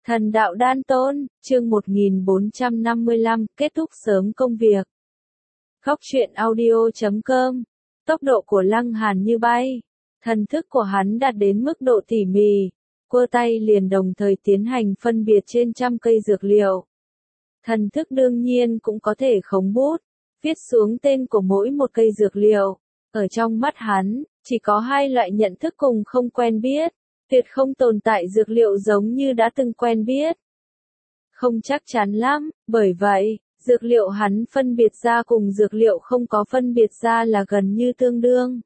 Thần đạo đan tôn, chương 1455, kết thúc sớm công việc. Góc truyện audio.com. Tốc độ của Lăng Hàn như bay. Thần thức của hắn đạt đến mức độ tỉ mỉ. Quơ tay liền đồng thời tiến hành phân biệt trên trăm cây dược liệu. Thần thức đương nhiên cũng có thể khống bút, viết xuống tên của mỗi một cây dược liệu. Ở trong mắt hắn, chỉ có hai loại nhận thức cùng không quen biết. Tuyệt không tồn tại dược liệu giống như đã từng quen biết. Không chắc chắn lắm, bởi vậy, dược liệu hắn phân biệt ra cùng dược liệu không có phân biệt ra là gần như tương đương.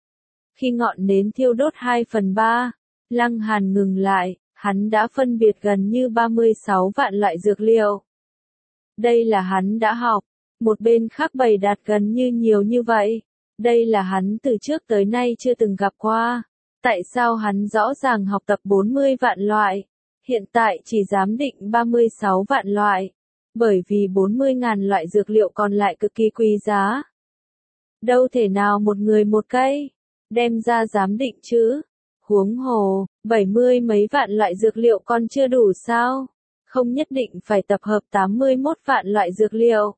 Khi ngọn nến thiêu đốt 2/3, Lăng Hàn ngừng lại, hắn đã phân biệt gần như 36 vạn loại dược liệu. Đây là hắn đã học, một bên khác bày đặt gần như nhiều như vậy. Đây là hắn từ trước tới nay chưa từng gặp qua. Tại sao hắn rõ ràng học tập 40 vạn loại, hiện tại chỉ giám định 36 vạn loại? Bởi vì 40.000 loại dược liệu còn lại cực kỳ quý giá. Đâu thể nào một người một cây, đem ra giám định chứ? Huống hồ, 70 mấy vạn loại dược liệu còn chưa đủ sao? Không nhất định phải tập hợp 81 vạn loại dược liệu.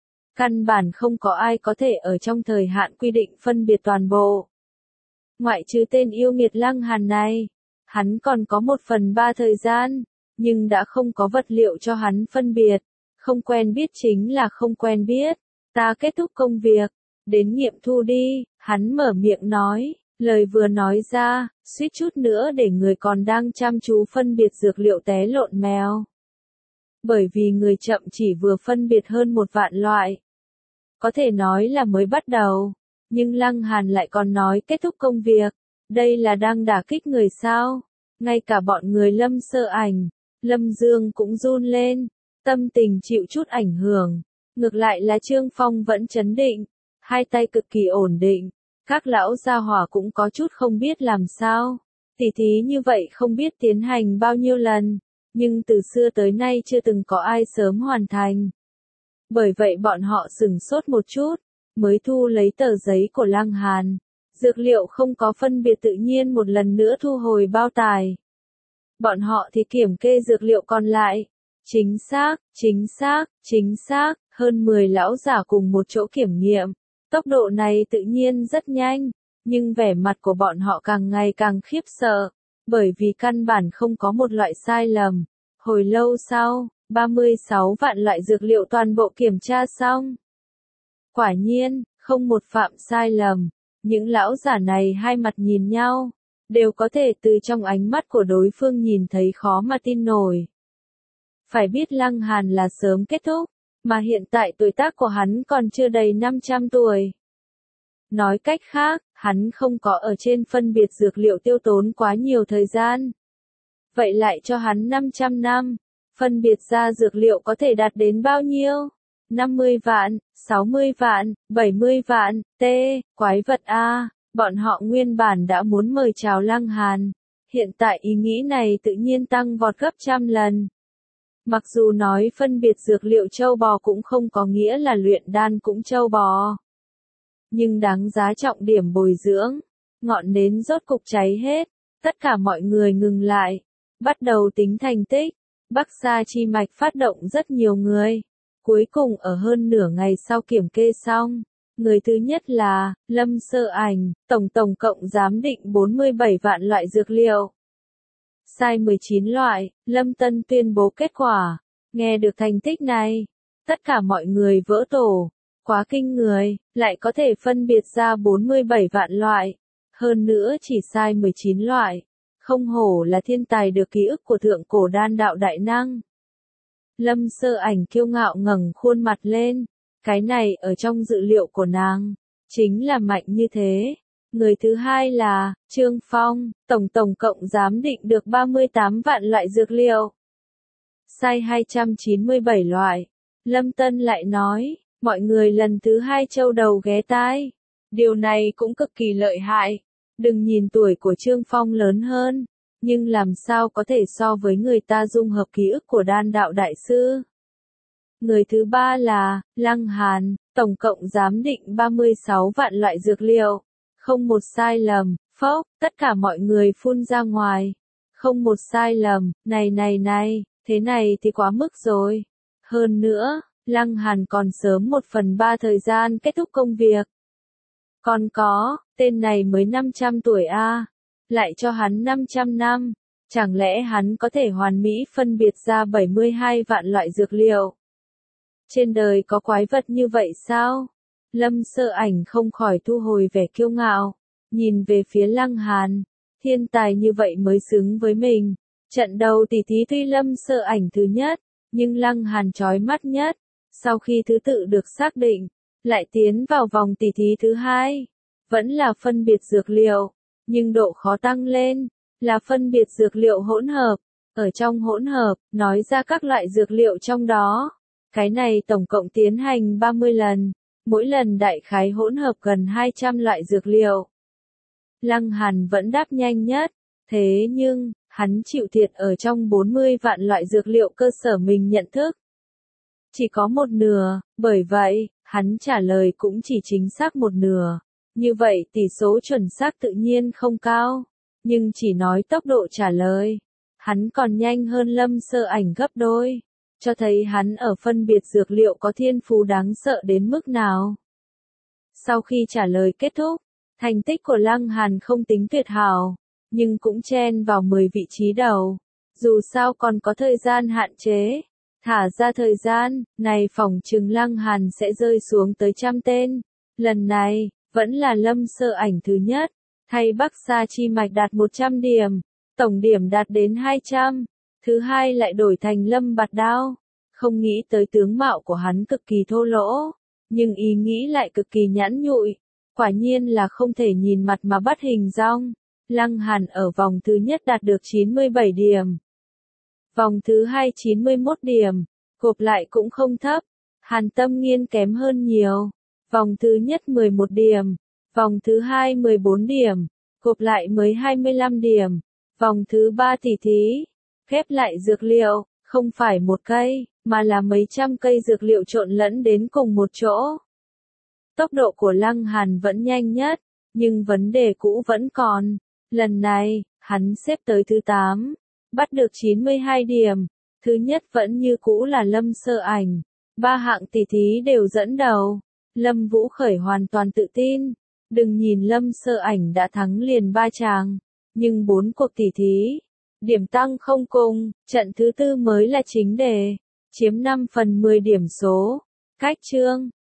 Căn bản không có ai có thể ở trong thời hạn quy định phân biệt toàn bộ. Ngoại trừ tên yêu nghiệt Lăng Hàn này, hắn còn có 1/3 thời gian, nhưng đã không có vật liệu cho hắn phân biệt. Không quen biết chính là không quen biết. Ta kết thúc công việc, đến nghiệm thu đi, hắn mở miệng nói, lời vừa nói ra, suýt chút nữa để người còn đang chăm chú phân biệt dược liệu té lộn mèo. Bởi vì người chậm chỉ vừa phân biệt hơn 1 vạn loại. Có thể nói là mới bắt đầu. Nhưng Lăng Hàn lại còn nói kết thúc công việc, đây là đang đả kích người sao? Ngay cả bọn người Lâm Sơ Ảnh, Lâm Dương cũng run lên, tâm tình chịu chút ảnh hưởng. Ngược lại là Trương Phong vẫn trấn định, hai tay cực kỳ ổn định. Các lão gia hỏa cũng có chút không biết làm sao. Tỉ thí như vậy không biết tiến hành bao nhiêu lần, nhưng từ xưa tới nay chưa từng có ai sớm hoàn thành. Bởi vậy bọn họ sửng sốt một chút, mới thu lấy tờ giấy của Lăng Hàn. Dược liệu không có phân biệt tự nhiên một lần nữa thu hồi bao tải. Bọn họ thì kiểm kê dược liệu còn lại. Chính xác, hơn 10 lão giả cùng một chỗ kiểm nghiệm. Tốc độ này tự nhiên rất nhanh, nhưng vẻ mặt của bọn họ càng ngày càng khiếp sợ, bởi vì căn bản không có một loại sai lầm. Hồi lâu sau, 36 vạn loại dược liệu toàn bộ kiểm tra xong. Quả nhiên, không một phạm sai lầm. Những lão giả này hai mặt nhìn nhau, đều có thể từ trong ánh mắt của đối phương nhìn thấy khó mà tin nổi. Phải biết Lăng Hàn là sớm kết thúc, mà hiện tại tuổi tác của hắn còn chưa đầy 500 tuổi. Nói cách khác, hắn không có ở trên phân biệt dược liệu tiêu tốn quá nhiều thời gian. Vậy lại cho hắn 500 năm, phân biệt ra dược liệu có thể đạt đến bao nhiêu? 50 vạn, 60 vạn, 70 vạn, quái vật a, bọn họ nguyên bản đã muốn mời chào Lăng Hàn. Hiện tại ý nghĩ này tự nhiên tăng vọt gấp trăm lần. Mặc dù nói phân biệt dược liệu trâu bò cũng không có nghĩa là luyện đan cũng trâu bò. Nhưng đáng giá trọng điểm bồi dưỡng, ngọn nến rốt cục cháy hết, tất cả mọi người ngừng lại, bắt đầu tính thành tích. Bắc Sa chi mạch phát động rất nhiều người. Cuối cùng ở hơn nửa ngày sau kiểm kê xong, người thứ nhất là Lâm Sơ Ảnh, tổng cộng giám định 47 vạn loại dược liệu. Sai 19 loại, Lâm Tân tuyên bố kết quả. Nghe được thành tích này, tất cả mọi người vỡ tổ. Quá kinh người, lại có thể phân biệt ra 47 vạn loại. Hơn nữa chỉ sai 19 loại. Không hổ là thiên tài được ký ức của thượng cổ đan đạo đại năng. Lâm Sơ Ảnh kiêu ngạo ngẩng khuôn mặt lên. Cái này ở trong dự liệu của nàng, chính là mạnh như thế. Người thứ hai là Trương Phong, tổng cộng giám định được 38 vạn loại dược liệu. Sai 297 loại. Lâm Tân lại nói, mọi người lần thứ hai châu đầu ghé tai. Điều này cũng cực kỳ lợi hại. Đừng nhìn tuổi của Trương Phong lớn hơn, nhưng làm sao có thể so với người ta dung hợp ký ức của đan đạo đại sư. Người thứ ba là Lăng Hàn, tổng cộng giám định 36 vạn loại dược liệu. Không một sai lầm, tất cả mọi người phun ra ngoài. Không một sai lầm, này, Thế này thì quá mức rồi. Hơn nữa, Lăng Hàn còn sớm 1/3 thời gian kết thúc công việc. Còn có, tên này mới 500 tuổi a, lại cho hắn 500 năm. Chẳng lẽ hắn có thể hoàn mỹ phân biệt ra 72 vạn loại dược liệu? Trên đời có quái vật như vậy sao? Lâm Sơ Ảnh không khỏi thu hồi vẻ kiêu ngạo, nhìn về phía Lăng Hàn, thiên tài như vậy mới xứng với mình. Trận đầu tỷ thí tuy Lâm Sơ Ảnh thứ nhất, nhưng Lăng Hàn chói mắt nhất. Sau khi thứ tự được xác định, lại tiến vào vòng tỷ thí thứ hai, vẫn là phân biệt dược liệu, nhưng độ khó tăng lên, là phân biệt dược liệu hỗn hợp. Ở trong hỗn hợp, nói ra các loại dược liệu trong đó. Cái này tổng cộng tiến hành 30 lần, mỗi lần đại khái hỗn hợp gần 200 loại dược liệu. Lăng Hàn vẫn đáp nhanh nhất, thế nhưng, hắn chịu thiệt ở trong 40 vạn loại dược liệu cơ sở mình nhận thức. Chỉ có một nửa, bởi vậy, hắn trả lời cũng chỉ chính xác một nửa. Như vậy tỷ số chuẩn xác tự nhiên không cao, nhưng chỉ nói tốc độ trả lời, hắn còn nhanh hơn Lâm Sơ Ảnh gấp đôi, cho thấy hắn ở phân biệt dược liệu có thiên phú đáng sợ đến mức nào. Sau khi trả lời kết thúc, thành tích của Lăng Hàn không tính tuyệt hảo, nhưng cũng chen vào 10 vị trí đầu. Dù sao còn có thời gian hạn chế, thả ra thời gian, này phỏng chừng Lăng Hàn sẽ rơi xuống tới 100 tên. Lần này, vẫn là Lâm Sơ Ảnh thứ nhất, thay Bắc Sa Chi Mạch đạt 100 điểm, tổng điểm đạt đến 200. Thứ hai lại đổi thành Lâm Bạt Đao. Không nghĩ tới tướng mạo của hắn cực kỳ thô lỗ, nhưng ý nghĩ lại cực kỳ nhẵn nhụi. Quả nhiên là không thể nhìn mặt mà bắt hình dong. Lăng Hàn ở vòng thứ nhất đạt được 97 điểm. Vòng thứ hai 91 điểm, gộp lại cũng không thấp. Hàn Tâm Nghiên kém hơn nhiều. Vòng thứ nhất 11 điểm, vòng thứ hai 14 điểm, gộp lại mới 25 điểm. Vòng thứ ba tỷ thí, khép lại dược liệu, không phải một cây, mà là mấy trăm cây dược liệu trộn lẫn đến cùng một chỗ. Tốc độ của Lăng Hàn vẫn nhanh nhất, nhưng vấn đề cũ vẫn còn. Lần này, hắn xếp tới thứ 8, bắt được 92 điểm. Thứ nhất vẫn như cũ là Lâm Sơ Ảnh. 3 hạng tỷ thí đều dẫn đầu. Lâm Vũ Khởi hoàn toàn tự tin. Đừng nhìn Lâm Sơ Ảnh đã thắng liền 3 chàng, nhưng 4 cuộc tỷ thí, điểm tăng không cùng, trận thứ tư mới là chính đề, chiếm 5/10 điểm số. Cách chương